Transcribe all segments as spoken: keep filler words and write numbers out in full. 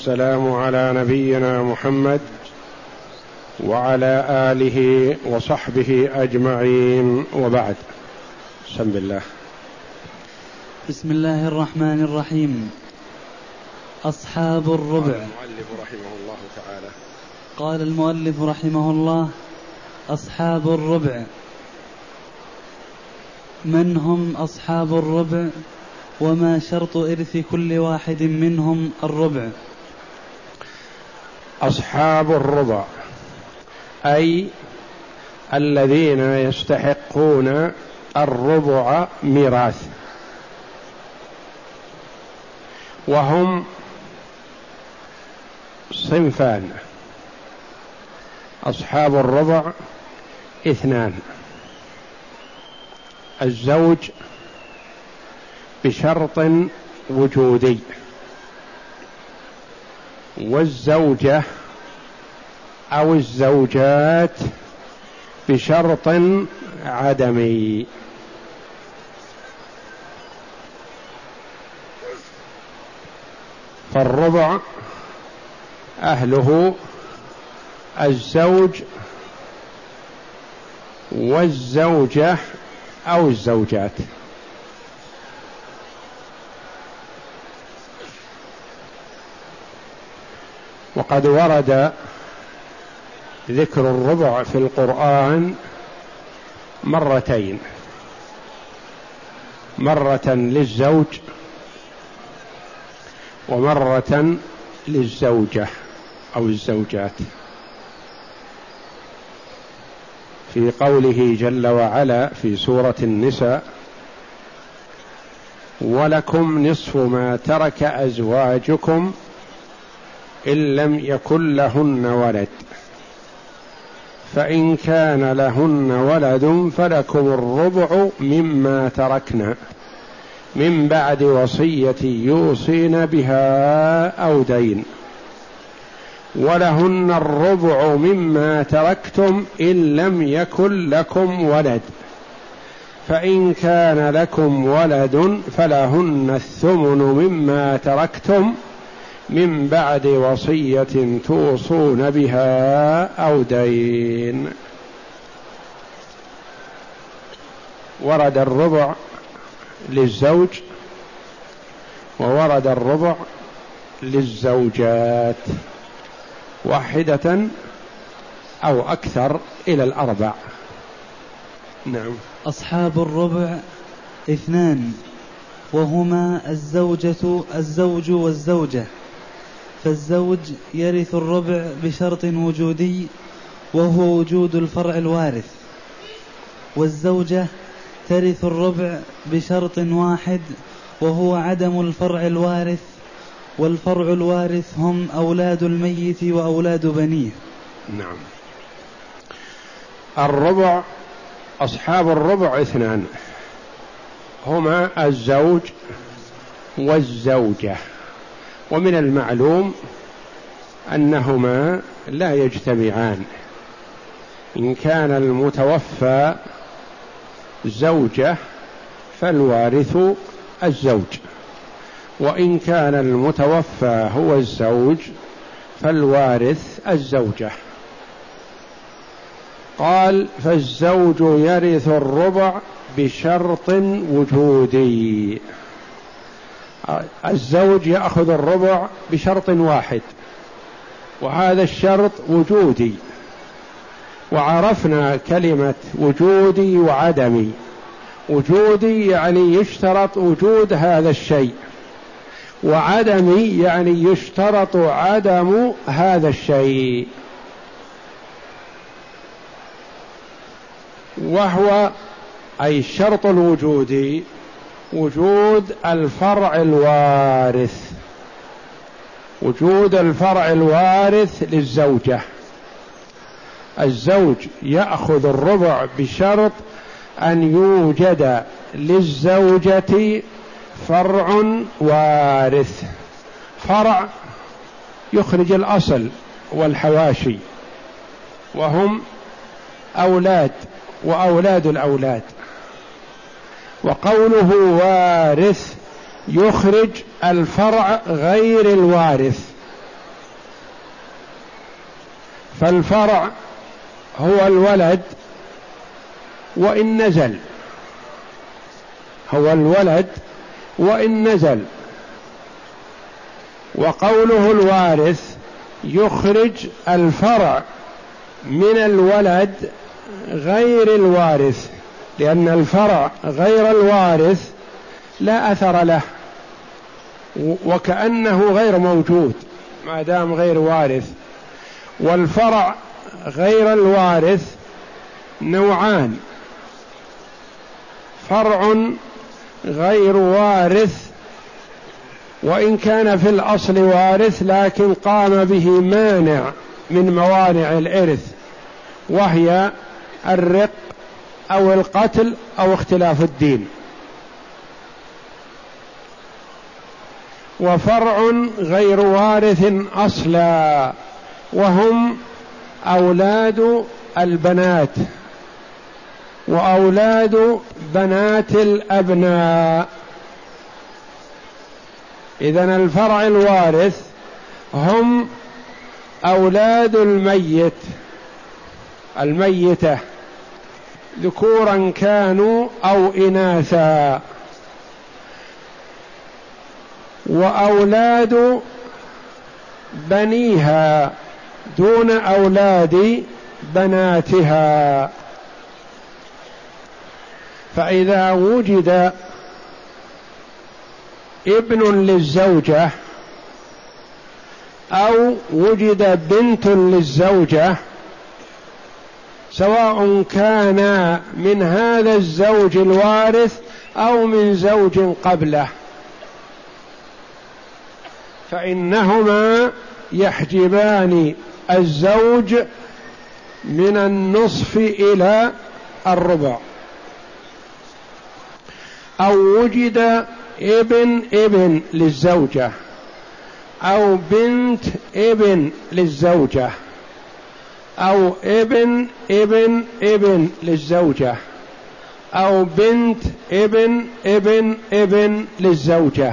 والسلام على نبينا محمد وعلى آله وصحبه أجمعين، وبعد. بسم الله. بسم الله الرحمن الرحيم. أصحاب الربع. قال المؤلف رحمه الله تعالى قال المؤلف رحمه الله: أصحاب الربع. من هم أصحاب الربع؟ وما شرط إرث كل واحد منهم الربع؟ أصحاب الربع أي الذين يستحقون الربع ميراث، وهم صنفان. أصحاب الربع اثنان: الزوج بشرط وجودي، والزوجة أو الزوجات بشرط عدمي. فالربع أهله الزوج والزوجة أو الزوجات. وقد ورد ذكر الربع في القرآن مرتين، مرة للزوج ومرة للزوجة أو الزوجات، في قوله جل وعلا في سورة النساء: ولكم نصف ما ترك أزواجكم إن لم يكن لهن ولد، فإن كان لهن ولد فلكم الربع مما تركن من بعد وصية يوصين بها أو دين، ولهن الربع مما تركتم إن لم يكن لكم ولد، فإن كان لكم ولد فلهن الثمن مما تركتم من بعد وصية توصون بها أو دين. ورد الربع للزوج وورد الربع للزوجات، واحدة أو أكثر إلى الأربع. نعم. أصحاب الربع اثنان، وهما الزوجة الزوج والزوجة. فالزوج يرث الربع بشرط وجودي وهو وجود الفرع الوارث، والزوجة ترث الربع بشرط واحد وهو عدم الفرع الوارث، والفرع الوارث هم أولاد الميت وأولاد بنيه. نعم. الربع، أصحاب الربع اثنان، هما الزوج والزوجة، ومن المعلوم أنهما لا يجتمعان. إن كان المتوفى زوجة فالوارث الزوج، وإن كان المتوفى هو الزوج فالوارث الزوجة. قال: فالزوج يرث الربع بشرط وجودي. الزوج يأخذ الربع بشرط واحد، وهذا الشرط وجودي، وعرفنا كلمة وجودي وعدمي. وجودي يعني يشترط وجود هذا الشيء، وعدمي يعني يشترط عدم هذا الشيء. وهو أي الشرط الوجودي وجود الفرع الوارث، وجود الفرع الوارث للزوجة. الزوج يأخذ الربع بشرط أن يوجد للزوجة فرع وارث. فرع يخرج الأصل والحواشي، وهم أولاد وأولاد الأولاد. وقوله وارث يخرج الفرع غير الوارث، فالفرع هو الولد وإن نزل، هو الولد وإن نزل. وقوله الوارث يخرج الفرع من الولد غير الوارث، لأن الفرع غير الوارث لا أثر له وكأنه غير موجود ما دام غير وارث. والفرع غير الوارث نوعان: فرع غير وارث وإن كان في الأصل وارث لكن قام به مانع من موانع الإرث، وهي الرق أو القتل أو اختلاف الدين. وفرع غير وارث أصلا وهم أولاد البنات وأولاد بنات الأبناء. إذن الفرع الوارث هم أولاد الميت الميتة ذكورا كانوا أو إناثا، وأولاد بنيها دون أولاد بناتها. فإذا وجد ابن للزوجة أو وجد بنت للزوجة سواء كان من هذا الزوج الوارث أو من زوج قبله فإنهما يحجبان الزوج من النصف إلى الربع. أو وجد ابن ابن للزوجة أو بنت ابن للزوجة أو ابن ابن ابن للزوجة أو بنت ابن ابن ابن للزوجة،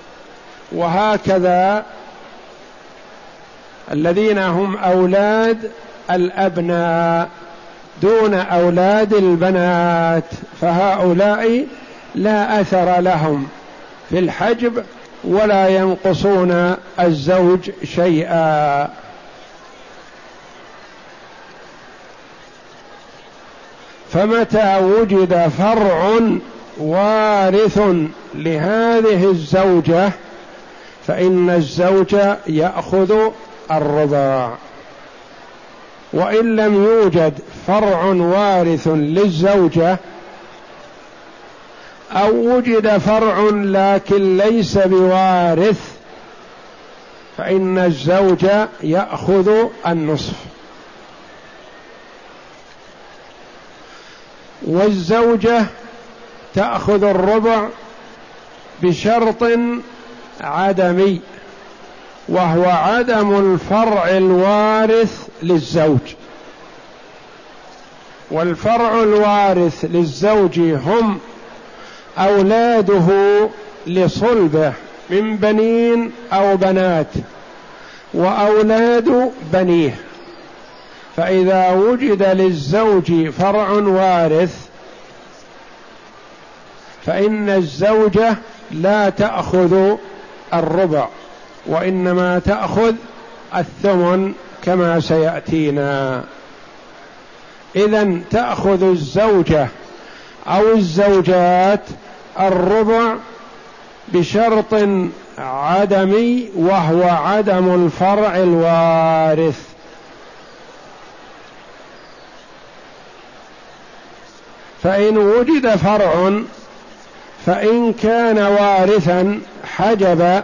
وهكذا الذين هم أولاد الأبناء دون أولاد البنات، فهؤلاء لا أثر لهم في الحجب ولا ينقصون الزوج شيئا. فمتى وجد فرع وارث لهذه الزوجة فإن الزوج يأخذ الربع، وإن لم يوجد فرع وارث للزوجة أو وجد فرع لكن ليس بوارث فإن الزوج يأخذ النصف. والزوجة تأخذ الربع بشرط عدمي، وهو عدم الفرع الوارث للزوج. والفرع الوارث للزوج هم أولاده لصلبه من بنين أو بنات وأولاد بنيه. فإذا وجد للزوج فرع وارث فإن الزوجة لا تأخذ الربع وإنما تأخذ الثمن كما سيأتينا. إذن تأخذ الزوجة أو الزوجات الربع بشرط عدمي وهو عدم الفرع الوارث. فإن وجد فرع فإن كان وارثا حجب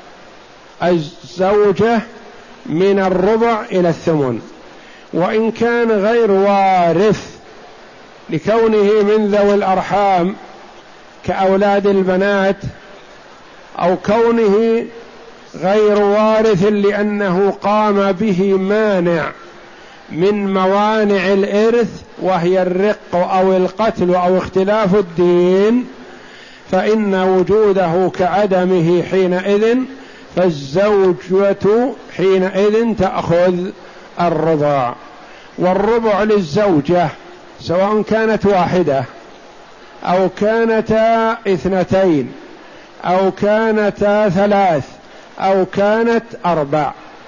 الزوجة من الربع إلى الثمن، وإن كان غير وارث لكونه من ذوي الأرحام كأولاد البنات أو كونه غير وارث لأنه قام به مانع من موانع الإرث وهي الرق أو القتل أو اختلاف الدين، فإن وجوده كعدمه حينئذ، فالزوجة حينئذ تأخذ الربع. والربع للزوجة سواء كانت واحدة أو كانتا اثنتين أو كانتا ثلاث أو كانت أربع.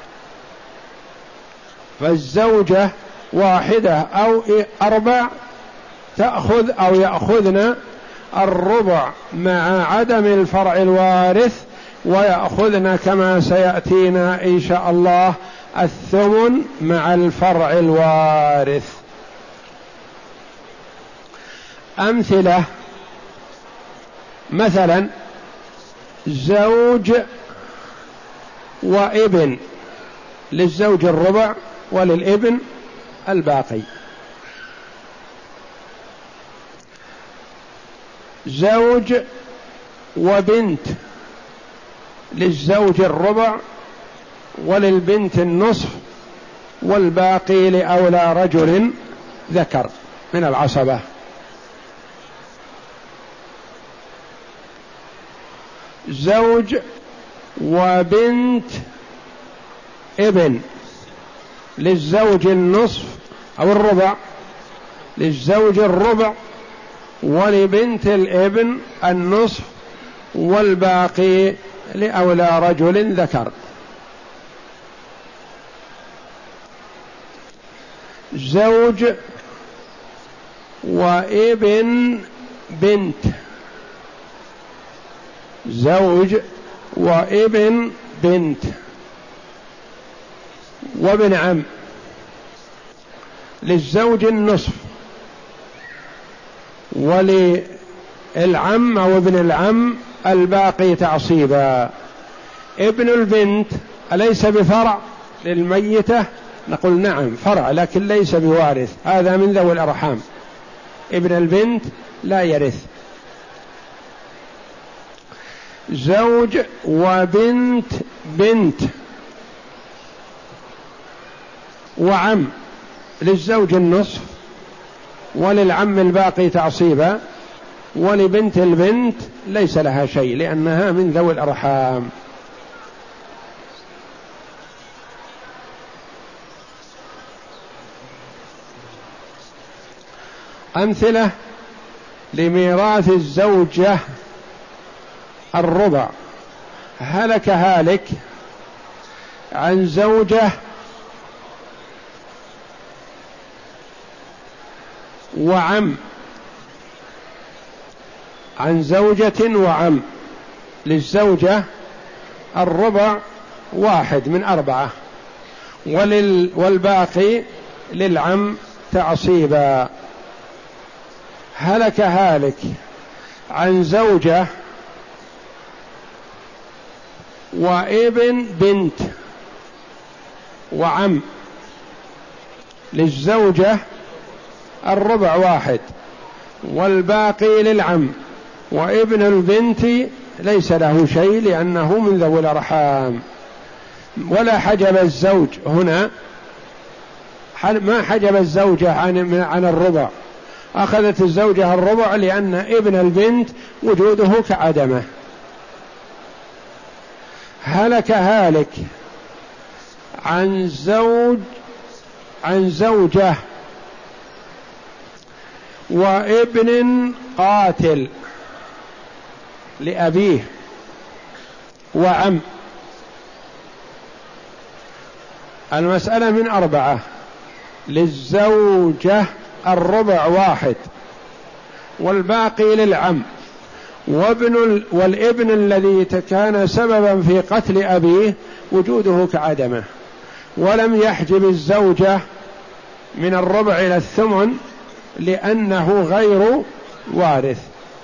فالزوجة واحدة أو أربع تأخذ أو يأخذن الربع مع عدم الفرع الوارث، ويأخذن كما سيأتينا إن شاء الله الثمن مع الفرع الوارث. أمثلة: مثلا زوج وابن، للزوج الربع وللابن الباقي. زوج وبنت، للزوج الربع وللبنت النصف والباقي لأولى رجل ذكر من العصبة. زوج وبنت ابن، للزوج النصف أو الربع، للزوج الربع ولبنت الابن النصف والباقي لأولى رجل ذكر. زوج وابن بنت، زوج وابن بنت وابن عم، للزوج النصف وللعم أو ابن العم الباقي تعصيبا. ابن البنت أليس بفرع للميتة؟ نقول نعم فرع، لكن ليس بوارث، هذا من ذوي الأرحام. ابن البنت لا يرث. زوج وبنت بنت وعم، للزوج النصف وللعم الباقي تعصيبا، ولبنت البنت ليس لها شيء لأنها من ذوي الأرحام. أمثلة لميراث الزوجة الربع: هلك هالك عن زوجة وعم، عن زوجة وعم، للزوجة الربع واحد من أربعة ولل والباقي للعم تعصيبا. هلك هالك عن زوجة وابن بنت وعم، للزوجة الربع واحد والباقي للعم، وابن البنت ليس له شيء لأنه من ذوي الأرحام. ولا حجب الزوج هنا، ما حجب الزوجة عن عن الربع، أخذت الزوجة الربع لأن ابن البنت وجوده كعدمه. هلك هالك عن زوج عن زوجة وابن قاتل لأبيه وعم. المسألة من أربعة: للزوجة الربع واحد والباقي للعم، وابن والابن الذي كان سببا في قتل أبيه وجوده كعدمه، ولم يحجب الزوجة من الربع إلى الثمن لأنه غير وارث.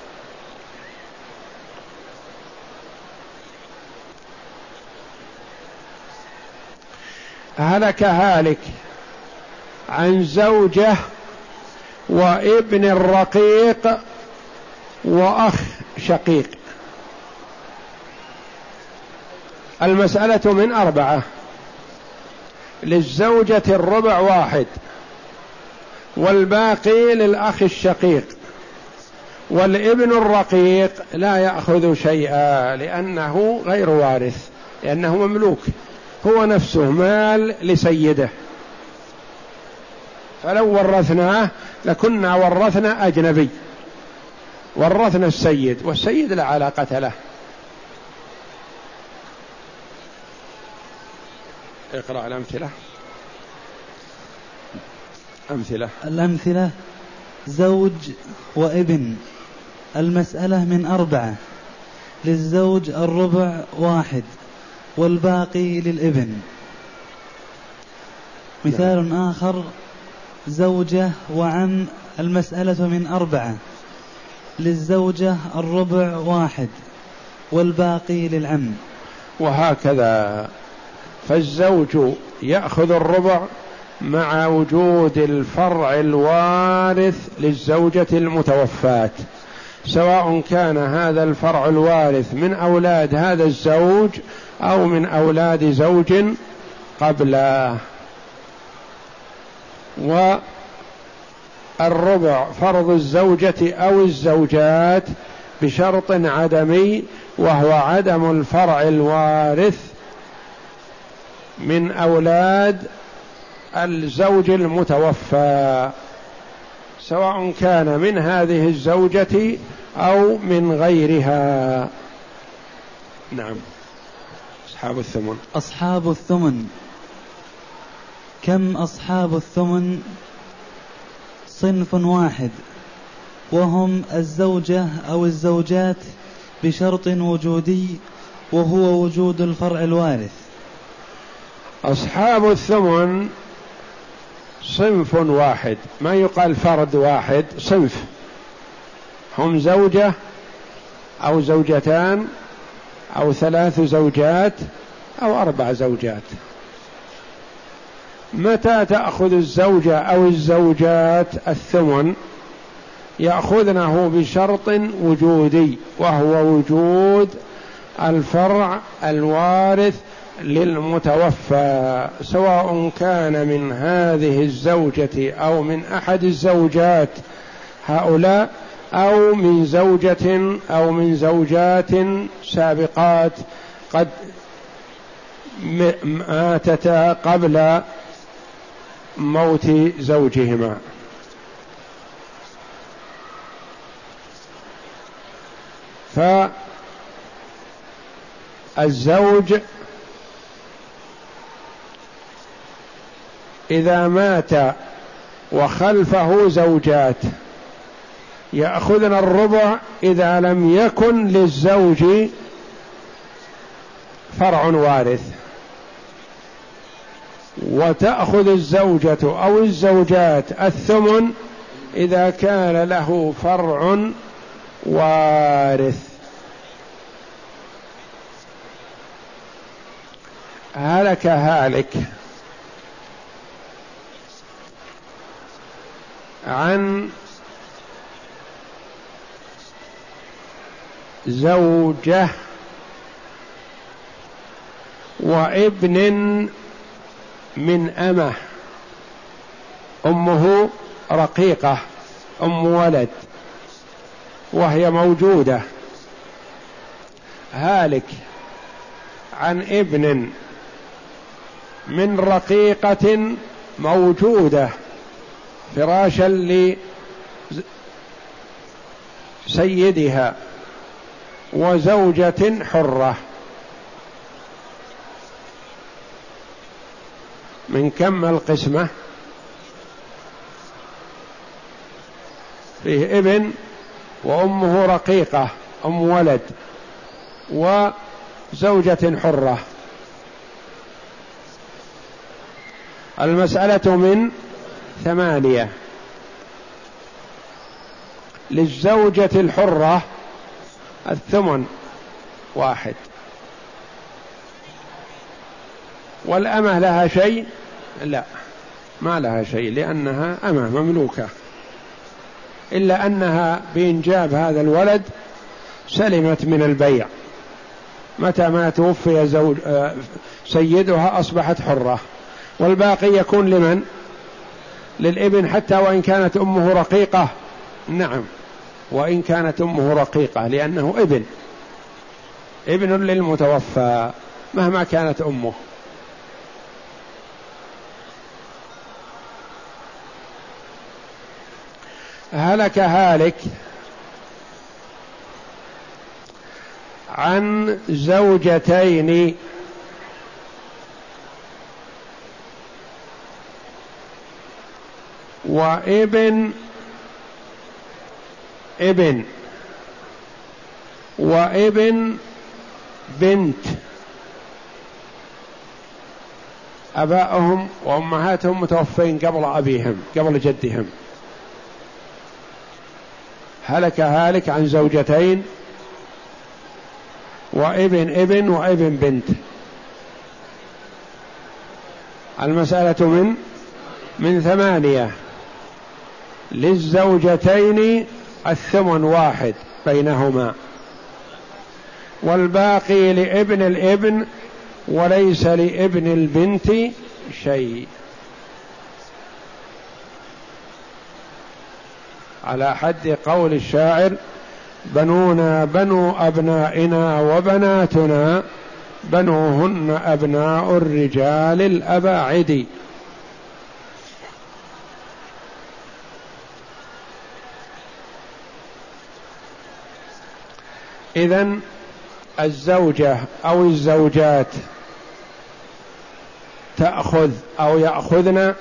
هلك هالك عن زوجة وابن الرقيق وأخ شقيق. المسألة من أربعة: للزوجة الربع واحد والباقي للأخ الشقيق، والابن الرقيق لا يأخذ شيئا لأنه غير وارث، لأنه مملوك، هو نفسه مال لسيده فلو ورثناه لكنا ورثنا أجنبي، ورثنا السيد، والسيد لا علاقة له. اقرأ الأمثلة. أمثلة الأمثلة: زوج وابن. المسألة من أربعة، للزوج الربع واحد والباقي للابن. مثال آخر: زوجة وعم. المسألة من أربعة، للزوجة الربع واحد والباقي للعم. وهكذا، فالزوج يأخذ الربع مع وجود الفرع الوارث للزوجة المتوفاة، سواء كان هذا الفرع الوارث من أولاد هذا الزوج أو من أولاد زوج قبله. والربع فرض الزوجة أو الزوجات بشرط عدمي، وهو عدم الفرع الوارث من أولاد الزوج المتوفى، سواء كان من هذه الزوجة أو من غيرها. نعم. أصحاب الثمن. أصحاب الثمن. كم أصحاب الثمن؟ صنف واحد، وهم الزوجة أو الزوجات بشرط وجودي، وهو وجود الفرع الوارث. أصحاب الثمن صنف واحد، ما يقال فرد واحد، صنف، هم زوجة أو زوجتان أو ثلاث زوجات أو أربع زوجات. متى تأخذ الزوجة أو الزوجات الثمن؟ يأخذنه بشرط وجودي، وهو وجود الفرع الوارث للمتوفى، سواء كان من هذه الزوجة أو من أحد الزوجات هؤلاء، أو من زوجة أو من زوجات سابقات قد ماتتا قبل موت زوجهما. فالزوج إذا مات وخلفه زوجات يأخذن الربع إذا لم يكن للزوج فرع وارث، وتأخذ الزوجة أو الزوجات الثمن إذا كان له فرع وارث. هلك هالك عن زوجة وابن من أمه، أمه رقيقة أم ولد وهي موجودة. هالك عن ابن من رقيقة موجودة فراشا لسيدها، وزوجة حرة. من كم القسمة؟ فيه ابن وأمه رقيقة أم ولد وزوجة حرة. المسألة من ثمانية. للزوجة الحرة الثمن واحد، والأمة لها شيء؟ لا، ما لها شيء، لأنها أمة مملوكة، إلا أنها بإنجاب هذا الولد سلمت من البيع. متى ما توفي زوج سيدها أصبحت حرة، والباقي يكون لمن؟ للابن، حتى وإن كانت أمه رقيقة. نعم، وإن كانت أمه رقيقة، لأنه ابن ابن للمتوفى مهما كانت أمه. هلك هالك عن زوجتين وابن ابن وابن بنت، أبائهم وأمهاتهم متوفين قبل أبيهم قبل جدهم. هلك هالك عن زوجتين وابن ابن وابن بنت. المسألة من من ثمانية، للزوجتين الثمن واحد بينهما، والباقي لابن الابن وليس لابن البنت شيء، على حد قول الشاعر: بنونا بنو أبنائنا وبناتنا بنوهن أبناء الرجال الأباعد. إذن الزوجة أو الزوجات تأخذ أو يأخذن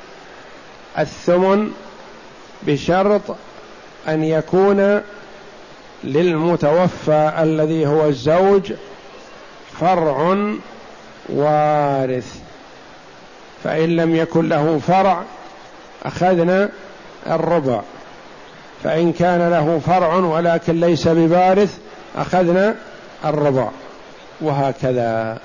الثمن بشرط أن يكون للمتوفى الذي هو الزوج فرع وارث، فإن لم يكن له فرع أخذنا الربع، فإن كان له فرع ولكن ليس بوارث أخذنا الربع، وهكذا.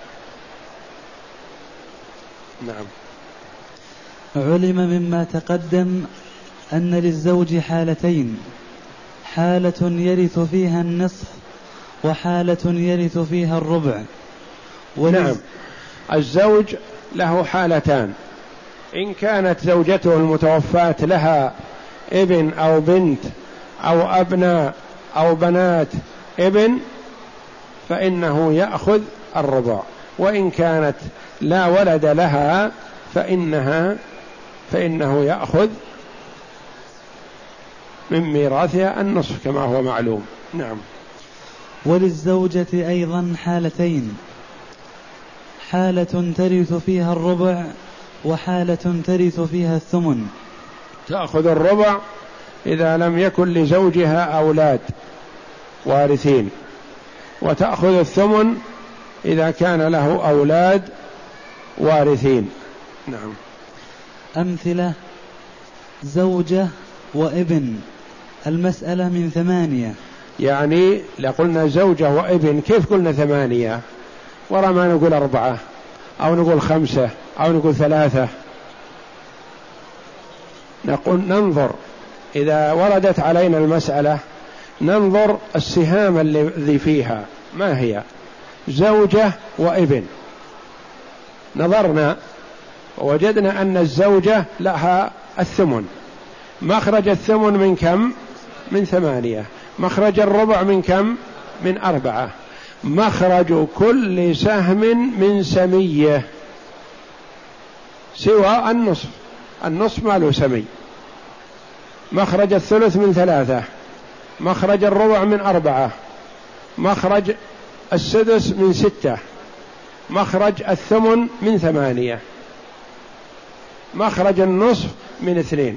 نعم. علم مما تقدم أن للزوج حالتين: حالة يرث فيها النصف وحالة يرث فيها الربع. نعم، الزوج له حالتان: إن كانت زوجته المتوفاة لها ابن أو بنت أو أبناء أو بنات ابن فإنه يأخذ الربع، وإن كانت لا ولد لها فإنها فإنه يأخذ من ميراثها النصف كما هو معلوم. نعم. وللزوجة أيضا حالتين: حالة ترث فيها الربع وحالة ترث فيها الثمن. تأخذ الربع إذا لم يكن لزوجها أولاد وارثين، وتأخذ الثمن إذا كان له أولاد وارثين. نعم. أمثلة: زوجة وابن، المسألة من ثمانية. يعني لقلنا زوجة وابن كيف قلنا ثمانية؟ ورا ما نقول أربعة أو نقول خمسة أو نقول ثلاثة. نقول ننظر إذا وردت علينا المسألة ننظر السهام الذي فيها ما هي. زوجة وابن، نظرنا ووجدنا أن الزوجة لها الثمن، مخرج الثمن من كم؟ من ثمانية. مخرج الربع من كم؟ من أربعة. مخرج كل سهم من سمية سوى النصف، النصف ما له سمي. مخرج الثلث من ثلاثة، مخرج الربع من أربعة، مخرج السدس من ستة، مخرج الثمن من ثمانية، مخرج النصف من اثنين.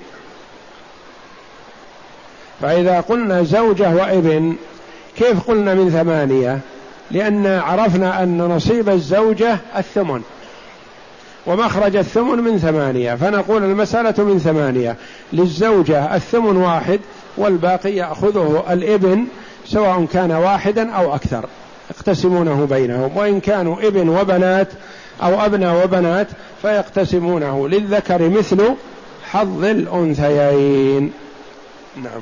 فإذا قلنا زوجة وابن كيف قلنا من ثمانية؟ لأن عرفنا أن نصيب الزوجة الثمن ومخرج الثمن من ثمانية، فنقول المسألة من ثمانية. للزوجة الثمن واحد والباقي يأخذه الابن سواء كان واحدا أو أكثر، يقتسمونه بينهم، وإن كانوا ابن وبنات أو أبناء وبنات فيقتسمونه للذكر مثل حظ الأنثيين. نعم.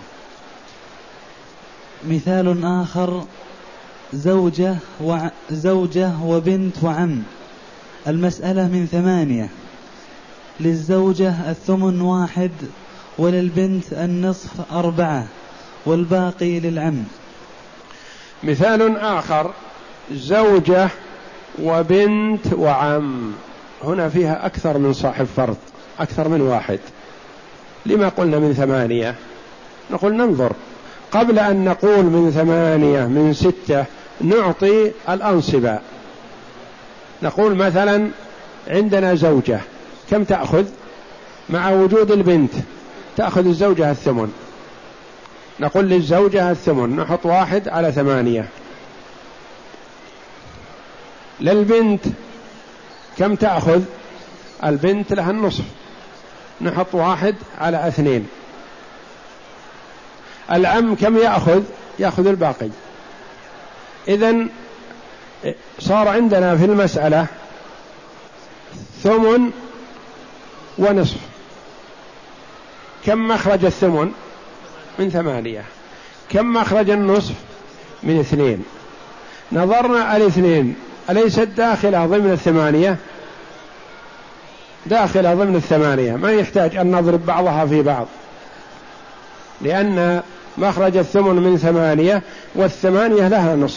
مثال آخر: زوجة وع... زوجة وبنت وعم، المسألة من ثمانية. للزوجة الثمن واحد وللبنت النصف أربعة والباقي للعم. مثال آخر: زوجة وبنت وعم، هنا فيها أكثر من صاحب فرض، أكثر من واحد. لما قلنا من ثمانية؟ نقول ننظر قبل أن نقول من ثمانية من ستة، نعطي الأنصبة. نقول مثلا عندنا زوجة، كم تأخذ؟ مع وجود البنت تأخذ الزوجة الثمن، نقول للزوجة الثمن، نحط واحد على ثمانية. للبنت كم تأخذ؟ البنت لها النصف، نحط واحد على اثنين. العم كم يأخذ؟ يأخذ الباقي. إذن صار عندنا في المسألة ثمن ونصف. كم مخرج الثمن؟ من ثمانية. كم مخرج النصف؟ من اثنين. نظرنا الاثنين أليست داخلة ضمن الثمانية؟ داخلة ضمن الثمانية، ما يحتاج أن نضرب بعضها في بعض، لأن مخرج الثمن من ثمانية والثمانية لها نصف.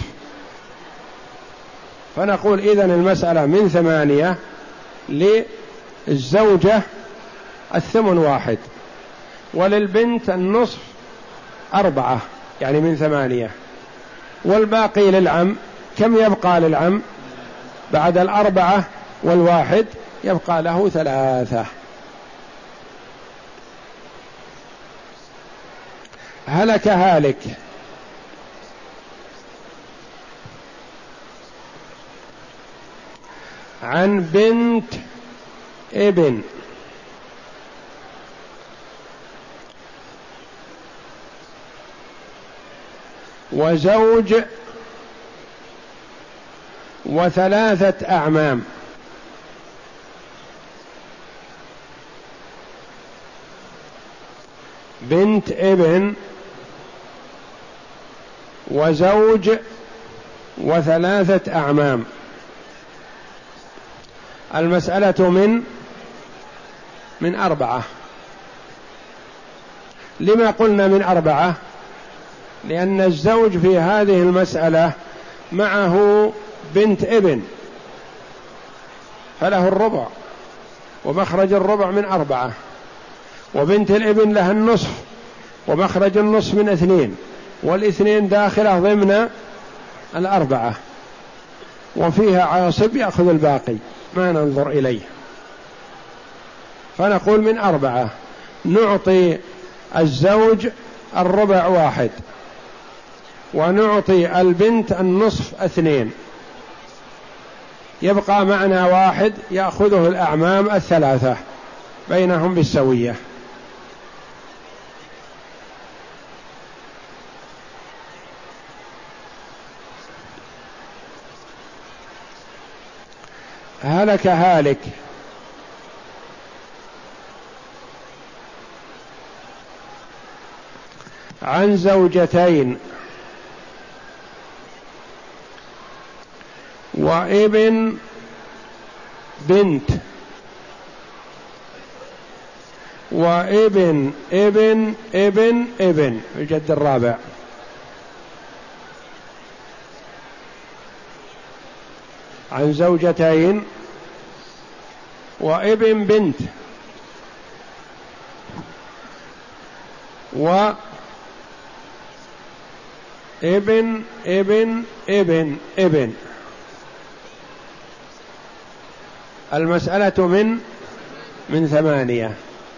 فنقول إذن المسألة من ثمانية، للزوجة الثمن واحد، وللبنت النصف أربعة، يعني من ثمانية، والباقي للعم. كم يبقى للعم بعد الأربعة والواحد؟ يبقى له ثلاثة. هلك هالك عن بنت ابن وزوج وثلاثة أعمام. بنت ابن وزوج وثلاثة أعمام. المسألة من من أربعة. لما قلنا من أربعة؟ لأن الزوج في هذه المسألة معه بنت ابن، فله الربع، ومخرج الربع من أربعة، وبنت الابن لها النصف، ومخرج النصف من اثنين، والاثنين داخلة ضمن الأربعة، وفيها عاصب يأخذ الباقي ما ننظر إليه. فنقول من أربعة. نعطي الزوج الربع واحد، ونعطي البنت النصف اثنين، يبقى معنا واحد يأخذه الأعمام الثلاثة بينهم بالسوية. هلك هالك عن زوجتين وابن بنت وابن ابن ابن ابن الجد الرابع. عن زوجتين وابن بنت وابن ابن ابن ابن. المسألة من من ثمانية.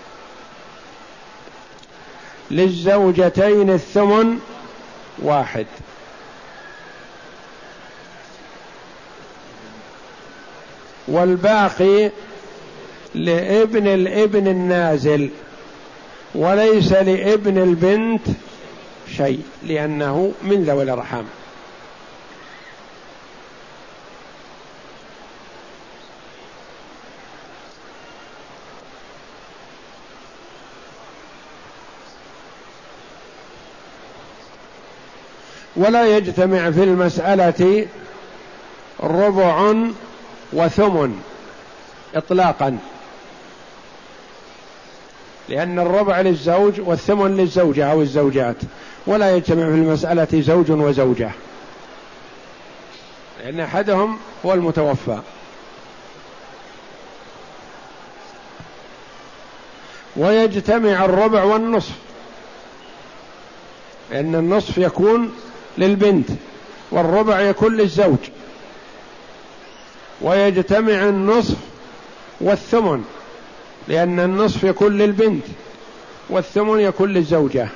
للزوجتين الثمن واحد، والباقي لابن الابن النازل، وليس لابن البنت شيء لأنه من ذوي الأرحام. ولا يجتمع في المسألة ربع وثمن إطلاقا، لأن الربع للزوج والثمن للزوجة أو الزوجات، ولا يجتمع في المسألة زوج وزوجة، لأن أحدهم هو المتوفى. ويجتمع الربع والنصف، لأن النصف يكون للبنت والربع يكون للزوج، ويجتمع النصف والثمن، لأن النصف يكون للبنت والثمن يكون للزوجة.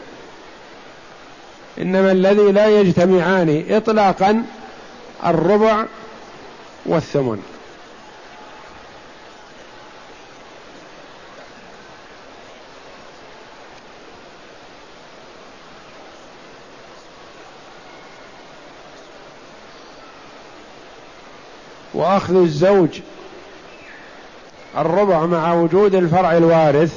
إنما الذي لا يجتمعان إطلاقا الربع والثمن. وأخذ الزوج الربع مع وجود الفرع الوارث،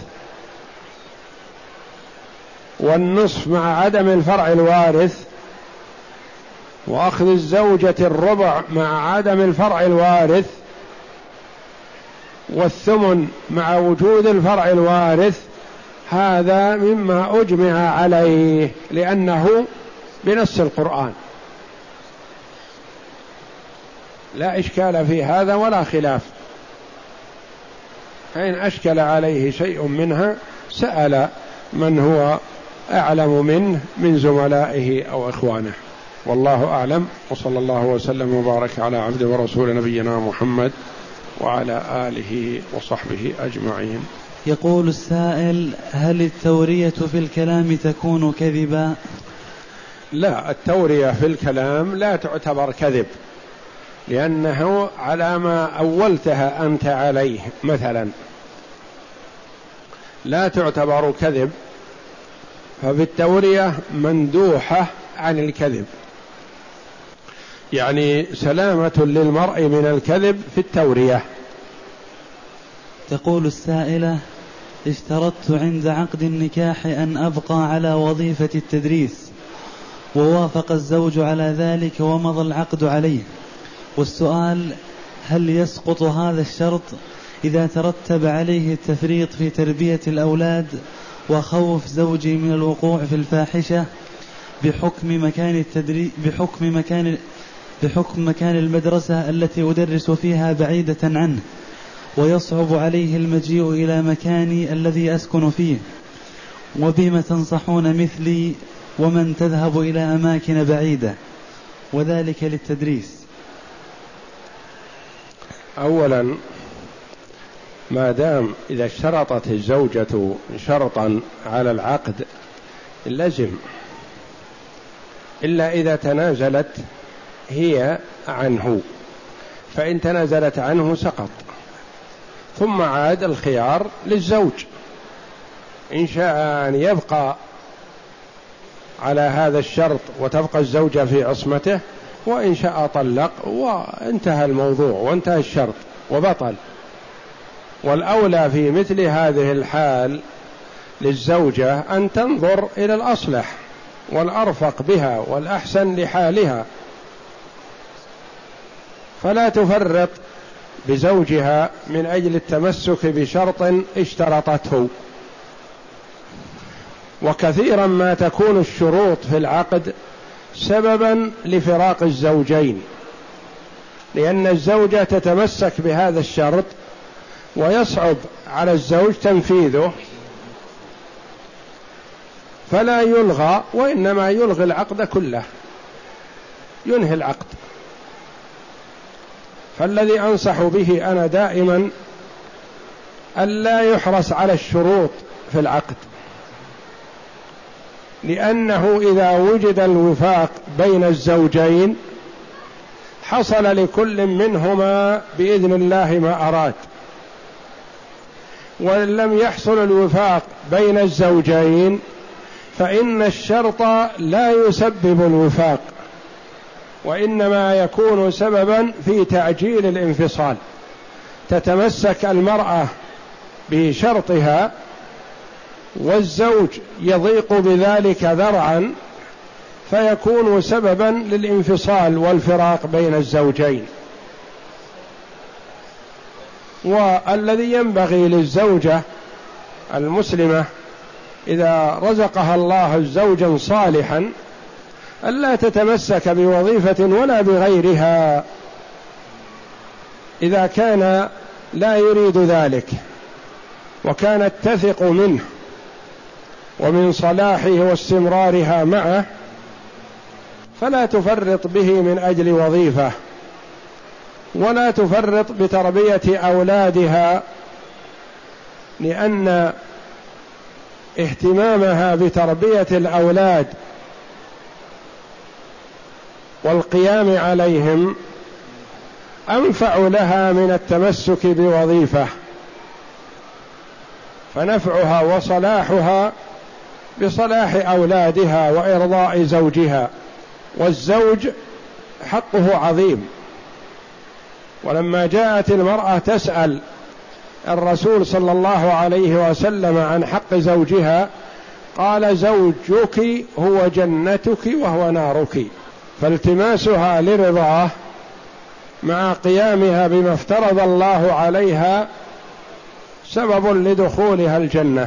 والنصف مع عدم الفرع الوارث، وأخذ الزوجة الربع مع عدم الفرع الوارث، والثمن مع وجود الفرع الوارث، هذا مما أجمع عليه لأنه بنص القرآن، لا إشكال في هذا ولا خلاف. فإن أشكل عليه شيء منها سأل من هو أعلم منه من زملائه أو إخوانه، والله أعلم. وصلى الله وسلم وبارك على عبد ورسول نبينا محمد وعلى آله وصحبه أجمعين. يقول السائل: هل التورية في الكلام تكون كذبا؟ لا، التورية في الكلام لا تعتبر كذب، لأنه على ما أولتها أنت عليه مثلا لا تعتبر كذب، فبالتورية مندوحة عن الكذب، يعني سلامة للمرء من الكذب في التورية. تقول السائلة: اشترطت عند عقد النكاح أن أبقى على وظيفة التدريس، ووافق الزوج على ذلك ومضى العقد عليه، والسؤال: هل يسقط هذا الشرط إذا ترتب عليه التفريط في تربية الأولاد وخوف زوجي من الوقوع في الفاحشة بحكم مكان التدري بحكم مكان بحكم مكان المدرسة التي أدرس فيها بعيدة عنه، ويصعب عليه المجيء إلى مكاني الذي أسكن فيه، وبما تنصحون مثلي ومن تذهب إلى أماكن بعيدة وذلك للتدريس؟ أولا، ما دام إذا اشترطت الزوجة شرطا على العقد لزم، إلا إذا تنازلت هي عنه، فإن تنازلت عنه سقط، ثم عاد الخيار للزوج، إن شاء أن يبقى على هذا الشرط وتبقى الزوجة في عصمته، وإن شاء طلق وانتهى الموضوع وانتهى الشرط وبطل. والأولى في مثل هذه الحال للزوجة أن تنظر إلى الأصلح والأرفق بها والأحسن لحالها، فلا تفرط بزوجها من أجل التمسك بشرط اشترطته. وكثيرا ما تكون الشروط في العقد سببا لفراق الزوجين، لأن الزوجة تتمسك بهذا الشرط ويصعب على الزوج تنفيذه، فلا يلغى، وإنما يلغي العقد كله، ينهي العقد. فالذي أنصح به أنا دائما ألا يحرص على الشروط في العقد، لأنه إذا وجد الوفاق بين الزوجين حصل لكل منهما بإذن الله ما أراد، وإن لم يحصل الوفاق بين الزوجين فإن الشرط لا يسبب الوفاق، وإنما يكون سببا في تعجيل الانفصال. تتمسك المرأة بشرطها والزوج يضيق بذلك ذرعا، فيكون سببا للانفصال والفراق بين الزوجين. والذي ينبغي للزوجة المسلمة إذا رزقها الله زوجا صالحا ألا تتمسك بوظيفة ولا بغيرها إذا كان لا يريد ذلك وكانت تثق منه ومن صلاحه واستمرارها معه، فلا تفرط به من أجل وظيفة، ولا تفرط بتربية أولادها، لأن اهتمامها بتربية الأولاد والقيام عليهم أنفع لها من التمسك بوظيفة، فنفعها وصلاحها بصلاح أولادها وإرضاء زوجها، والزوج حقه عظيم. ولما جاءت المرأة تسأل الرسول صلى الله عليه وسلم عن حق زوجها قال: زوجك هو جنتك وهو نارك. فالتماسها لرضاه مع قيامها بما افترض الله عليها سبب لدخولها الجنة،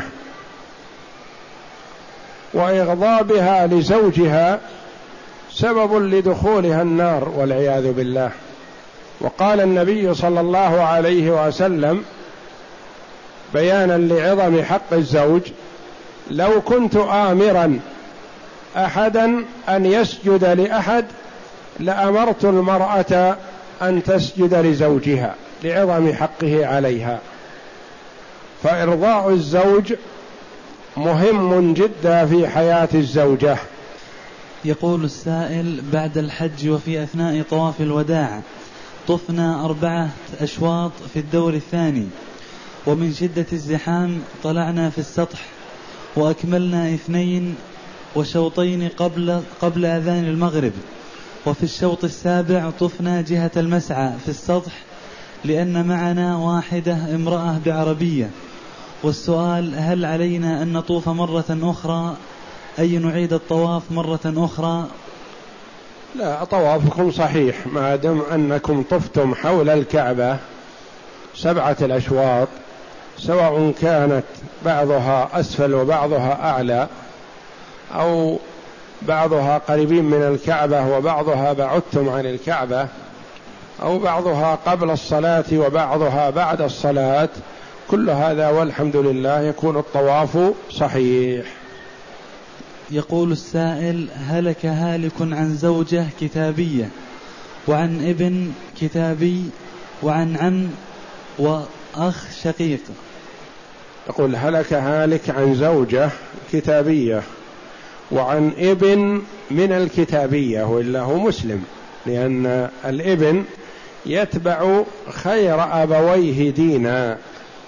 وإغضابها لزوجها سبب لدخولها النار والعياذ بالله. وقال النبي صلى الله عليه وسلم بيانا لعظم حق الزوج: لو كنت آمرا أحدا أن يسجد لأحد لأمرت المرأة أن تسجد لزوجها لعظم حقه عليها. فإرضاء الزوج مهم جدا في حياة الزوجة. يقول السائل: بعد الحج وفي أثناء طواف الوداع طفنا أربعة أشواط في الدور الثاني، ومن شدة الزحام طلعنا في السطح وأكملنا اثنين وشوطين قبل, قبل أذان المغرب، وفي الشوط السابع طفنا جهة المسعى في السطح لأن معنا واحدة امرأة بعربية. والسؤال: هل علينا أن نطوف مرة أخرى أي نعيد الطواف مرة أخرى؟ لا، طوافكم صحيح ما دام أنكم طفتم حول الكعبة سبعة الأشواط، سواء كانت بعضها أسفل وبعضها أعلى، أو بعضها قريبين من الكعبة وبعضها بعدتم عن الكعبة، أو بعضها قبل الصلاة وبعضها بعد الصلاة، كل هذا والحمد لله يكون الطواف صحيح. يقول السائل: هلك هالك عن زوجة كتابية وعن ابن كتابي وعن عم وأخ شقيق. يقول: هلك هالك عن زوجة كتابية وعن ابن من الكتابية، وإلا هو مسلم، لأن الابن يتبع خير أبويه دينا.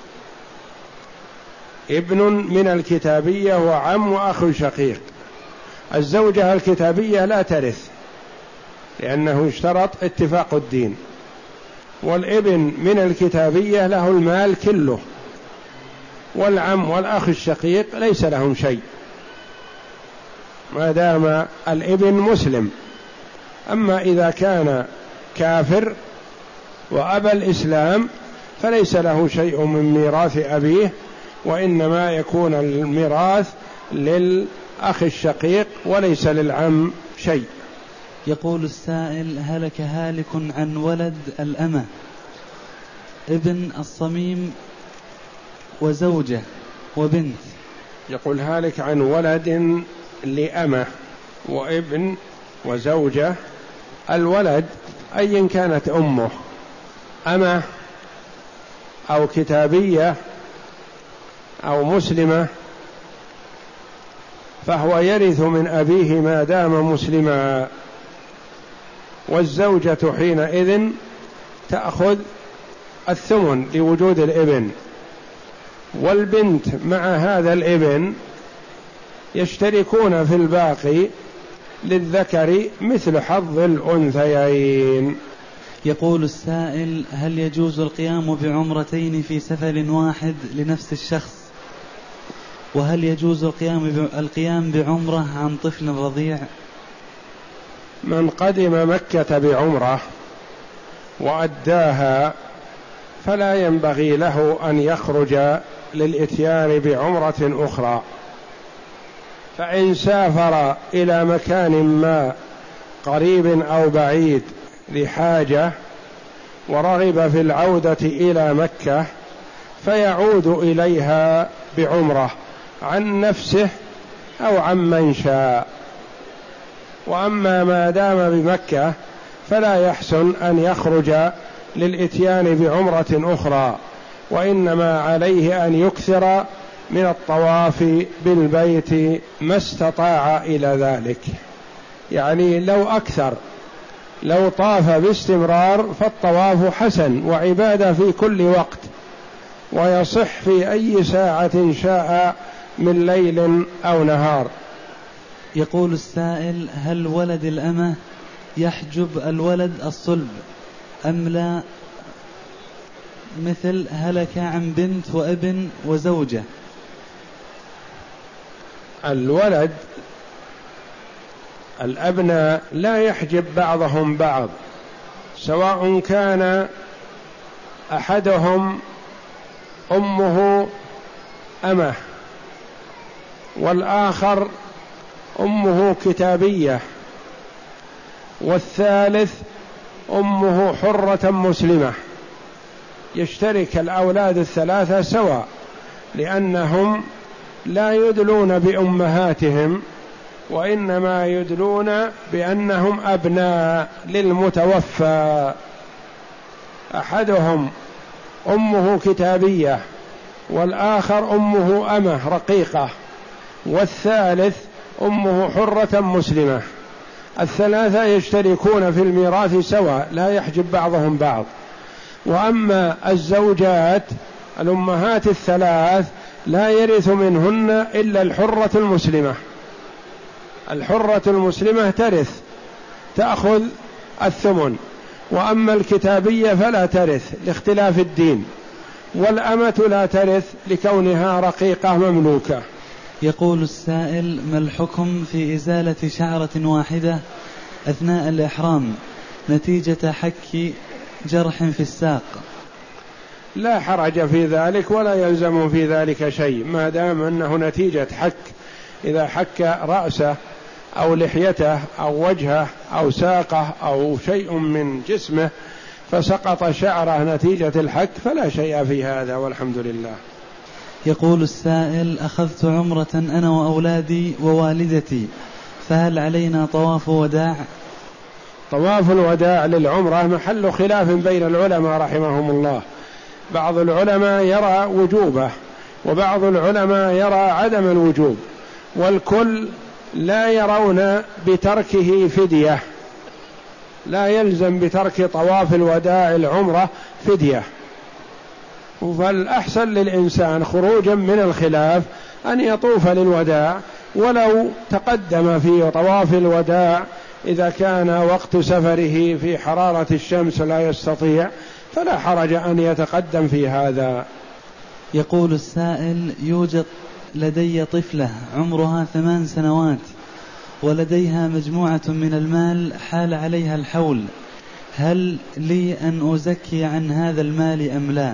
ابن من الكتابية وعم وأخ شقيق. الزوجة الكتابية لا ترث لأنه اشترط اتفاق الدين، والابن من الكتابية له المال كله، والعم والأخ الشقيق ليس لهم شيء ما دام الابن مسلم. أما إذا كان كافر وأبى الإسلام فليس له شيء من ميراث أبيه، وإنما يكون الميراث للأخ الشقيق وليس للعم شيء. يقول السائل: هلك هالك عن ولد الأمة ابن الصميم وزوجة وبنت. يقول: هالك عن ولد لأمة وابن وزوجة. الولد أيا كانت أمه، أمة أو كتابية أو مسلمة، فهو يرث من أبيه ما دام مسلما، والزوجة حينئذ تأخذ الثمن لوجود الابن، والبنت مع هذا الابن يشتركون في الباقي، للذكر مثل حظ الأنثيين. يقول السائل: هل يجوز القيام بعمرتين في سفر واحد لنفس الشخص؟ وهل يجوز القيام القيام بعمرة عن طفل رضيع؟ من قدم مكة بعمرة وأداها فلا ينبغي له أن يخرج للإتيان بعمرة أخرى. فإن سافر إلى مكان ما قريب أو بعيد لحاجة ورغب في العودة إلى مكة فيعود إليها بعمرة عن نفسه أو عمن شاء. وأما ما دام بمكة فلا يحسن أن يخرج للإتيان بعمرة أخرى، وإنما عليه أن يكثر من الطواف بالبيت ما استطاع إلى ذلك. يعني لو أكثر، لو طاف باستمرار فالطواف حسن وعبادة في كل وقت، ويصح في أي ساعة شاء من ليل أو نهار. يقول السائل: هل ولد الأمة يحجب الولد الصلب أم لا، مثل هلك عن بنت وابن وزوجة؟ الولد الأبناء لا يحجب بعضهم بعض، سواء كان أحدهم أمه أمه والآخر أمه كتابية والثالث أمه حرة مسلمة، يشترك الأولاد الثلاثة سواء، لأنهم لا يدلون بأمهاتهم، وإنما يدلون بأنهم أبناء للمتوفى. أحدهم أمه كتابية والآخر أمه أمه رقيقة والثالث أمه حرة مسلمة، الثلاثة يشتركون في الميراث سواء، لا يحجب بعضهم بعض. وأما الزوجات الأمهات الثلاث لا يرث منهن إلا الحرة المسلمة، الحرة المسلمة ترث تأخذ الثمن، وأما الكتابية فلا ترث لاختلاف الدين، والأمة لا ترث لكونها رقيقة مملوكة. يقول السائل: ما الحكم في إزالة شعرة واحدة أثناء الإحرام نتيجة حك جرح في الساق؟ لا حرج في ذلك ولا يلزم في ذلك شيء، ما دام أنه نتيجة حك. إذا حك رأسه أو لحيته أو وجهه أو ساقه أو شيء من جسمه فسقط شعره نتيجة الحك فلا شيء في هذا، والحمد لله. يقول السائل: أخذت عمرة أنا وأولادي ووالدتي، فهل علينا طواف وداع؟ طواف الوداع للعمرة محل خلاف بين العلماء رحمهم الله، بعض العلماء يرى وجوبه وبعض العلماء يرى عدم الوجوب، والكل لا يرون بتركه فدية، لا يلزم بترك طواف الوداع العمرة فدية. فالأحسن للإنسان خروجا من الخلاف أن يطوف للوداع، ولو تقدم في طواف الوداع إذا كان وقت سفره في حرارة الشمس لا يستطيع فلا حرج أن يتقدم في هذا. يقول السائل: يوجد لدي طفلة عمرها ثمان سنوات ولديها مجموعة من المال حال عليها الحول، هل لي أن أزكي عن هذا المال أم لا؟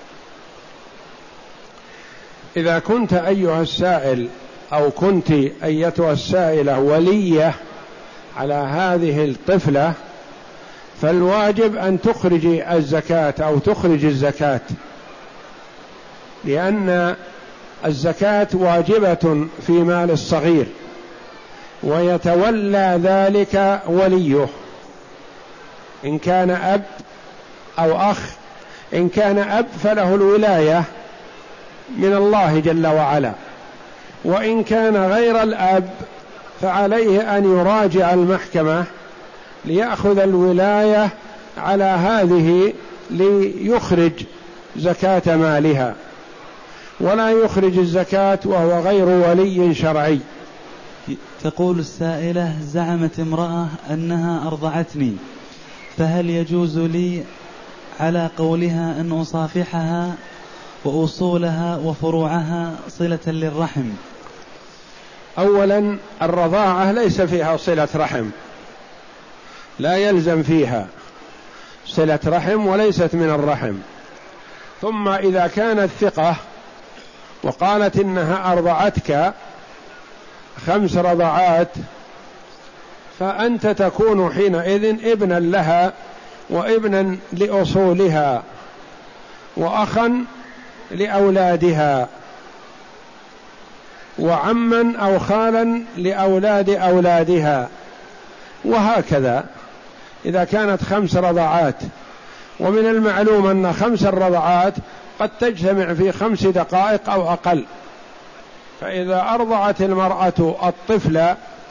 إذا كنت أيها السائل أو كنت أيتها السائلة ولية على هذه الطفلة فالواجب أن تخرجي الزكاة أو تخرج الزكاة، لأن الزكاة واجبة في مال الصغير ويتولى ذلك وليه، إن كان أب أو أخ. إن كان أب فله الولاية من الله جل وعلا، وإن كان غير الأب فعليه أن يراجع المحكمة ليأخذ الولاية على هذه ليخرج زكاة مالها، ولا يخرج الزكاة وهو غير ولي شرعي. تقول السائلة: زعمت امرأة أنها أرضعتني، فهل يجوز لي على قولها أن أصافحها وأصولها وفروعها صلة للرحم؟ أولا الرضاعة ليس فيها صلة رحم، لا يلزم فيها صلة رحم وليست من الرحم. ثم إذا كانت ثقة وقالت إنها أرضعتك خمس رضعات فأنت تكون حينئذ ابنا لها وابنا لأصولها وأخا لأولادها. وعما أو خالا لأولاد أولادها، وهكذا. إذا كانت خمس رضعات، ومن المعلوم أن خمس الرضعات قد تجتمع في خمس دقائق أو أقل، فإذا أرضعت المرأة الطفل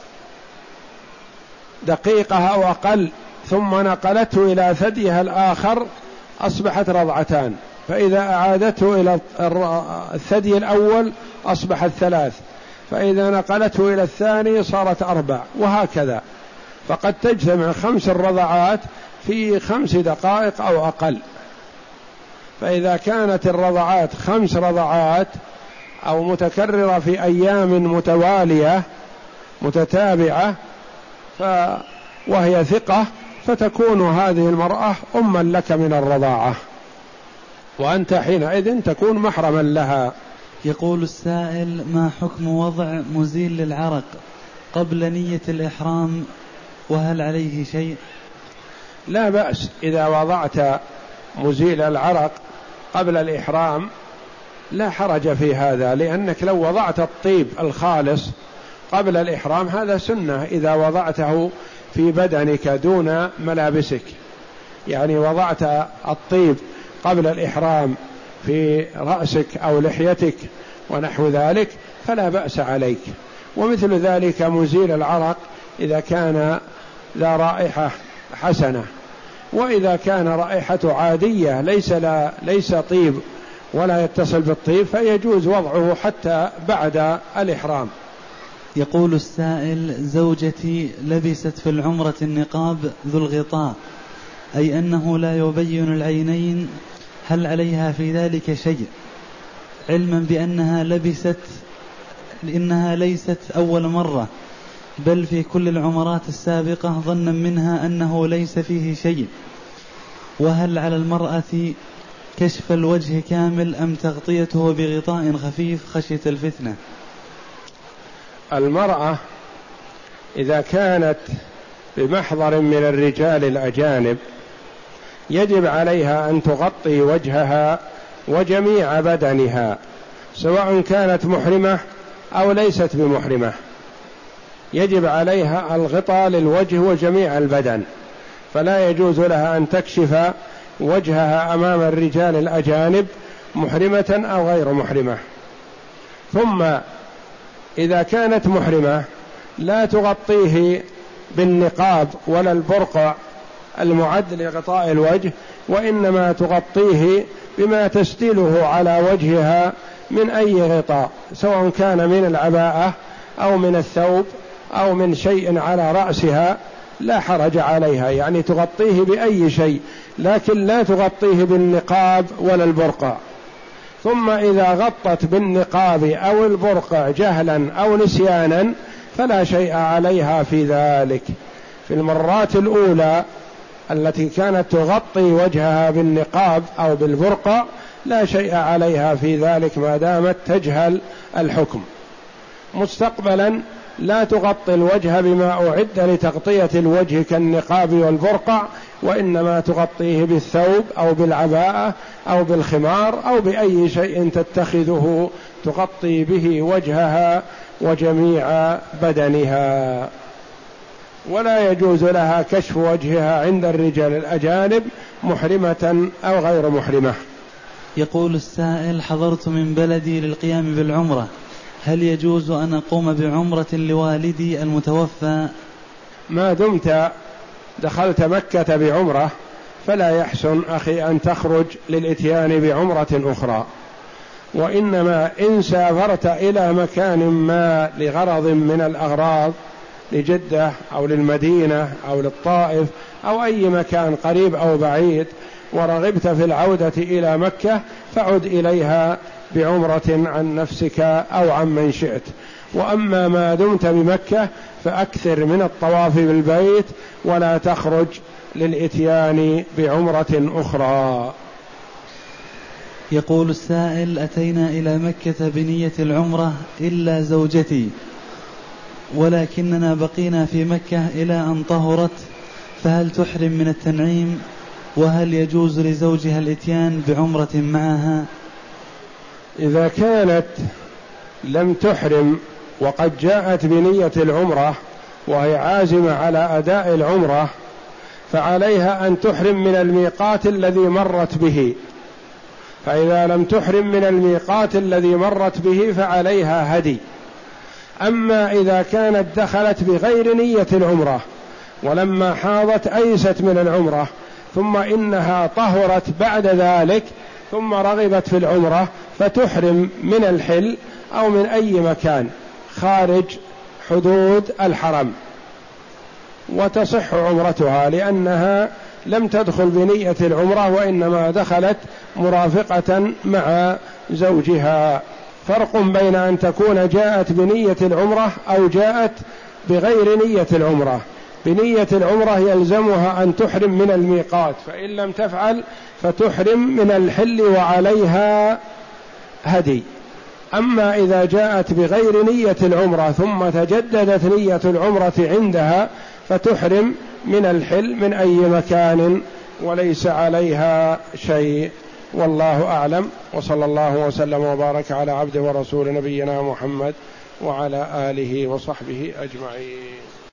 دقيقة أو أقل ثم نقلته إلى ثديها الآخر أصبحت رضعتان، فإذا أعادته إلى الثدي الأول أصبحت ثلاث، فإذا نقلته إلى الثاني صارت أربع، وهكذا. فقد تجتمع خمس الرضعات في خمس دقائق أو أقل. فإذا كانت الرضعات خمس رضعات أو متكررة في أيام متوالية متتابعة ف... وهي ثقة، فتكون هذه المرأة أما لك من الرضاعة، وأنت حينئذ تكون محرما لها. يقول السائل: ما حكم وضع مزيل للعرق قبل نية الإحرام، وهل عليه شيء؟ لا بأس إذا وضعت مزيل العرق قبل الإحرام، لا حرج في هذا، لأنك لو وضعت الطيب الخالص قبل الإحرام هذا سنة. إذا وضعته في بدنك دون ملابسك، يعني وضعت الطيب قبل الإحرام في رأسك أو لحيتك ونحو ذلك فلا بأس عليك. ومثل ذلك مزيل العرق إذا كان ذا رائحة حسنة، وإذا كان رائحته عادية ليس لا ليس طيب ولا يتصل بالطيب فيجوز وضعه حتى بعد الإحرام. يقول السائل: زوجتي لبست في العمرة النقاب ذو الغطاء، أي أنه لا يبين العينين، هل عليها في ذلك شيء؟ علما بأنها لبست لأنها ليست أول مرة، بل في كل العمرات السابقة، ظنا منها أنه ليس فيه شيء. وهل على المرأة كشف الوجه كامل أم تغطيته بغطاء خفيف خشية الفتنة؟ المرأة إذا كانت بمحضر من الرجال الأجانب يجب عليها أن تغطي وجهها وجميع بدنها، سواء كانت محرمة أو ليست بمحرمة، يجب عليها الغطاء للوجه وجميع البدن، فلا يجوز لها أن تكشف وجهها أمام الرجال الأجانب محرمة أو غير محرمة. ثم إذا كانت محرمة لا تغطيه بالنقاب ولا البرقع المعد لغطاء الوجه، وإنما تغطيه بما تستيله على وجهها من أي غطاء، سواء كان من العباءة أو من الثوب أو من شيء على رأسها، لا حرج عليها، يعني تغطيه بأي شيء، لكن لا تغطيه بالنقاب ولا البرقع. ثم إذا غطت بالنقاب أو البرقع جهلا أو نسيانا فلا شيء عليها في ذلك. في المرات الأولى التي كانت تغطي وجهها بالنقاب أو بالبرقع لا شيء عليها في ذلك ما دامت تجهل الحكم. مستقبلا لا تغطي الوجه بما أعد لتغطية الوجه كالنقاب والبرقع، وإنما تغطيه بالثوب أو بالعباءة أو بالخمار أو بأي شيء تتخذه تغطي به وجهها وجميع بدنها. ولا يجوز لها كشف وجهها عند الرجال الأجانب محرمة أو غير محرمة. يقول السائل: حضرت من بلدي للقيام بالعمرة، هل يجوز أن أقوم بعمرة لوالدي المتوفى؟ ما دمت دخلت مكة بعمرة فلا يحسن أخي أن تخرج للإتيان بعمرة أخرى، وإنما إن سافرت إلى مكان ما لغرض من الأغراض، لجدة أو للمدينة أو للطائف أو أي مكان قريب أو بعيد، ورغبت في العودة إلى مكة فعد إليها بعمرة عن نفسك أو عن من شئت. وأما ما دمت بمكة فأكثر من الطواف بالبيت ولا تخرج للإتيان بعمرة أخرى. يقول السائل: أتينا إلى مكة بنية العمرة إلا زوجتي، ولكننا بقينا في مكة إلى أن طهرت، فهل تحرم من التنعيم؟ وهل يجوز لزوجها الإتيان بعمرة معها؟ إذا كانت لم تحرم وقد جاءت بنية العمرة وهي عازمة على أداء العمرة، فعليها أن تحرم من الميقات الذي مرت به. فإذا لم تحرم من الميقات الذي مرت به فعليها هدي. أما إذا كانت دخلت بغير نية العمرة ولما حاضت أيست من العمرة ثم إنها طهرت بعد ذلك ثم رغبت في العمرة، فتحرم من الحل أو من أي مكان خارج حدود الحرم وتصح عمرتها، لأنها لم تدخل بنية العمرة وإنما دخلت مرافقة مع زوجها. فرق بين أن تكون جاءت بنية العمرة أو جاءت بغير نية العمرة. بنية العمرة يلزمها أن تحرم من الميقات، فإن لم تفعل فتحرم من الحل وعليها هدي. أما إذا جاءت بغير نية العمرة ثم تجددت نية العمرة عندها فتحرم من الحل من أي مكان وليس عليها شيء. والله أعلم، وصلى الله وسلم وبارك على عبده ورسول نبينا محمد وعلى آله وصحبه أجمعين.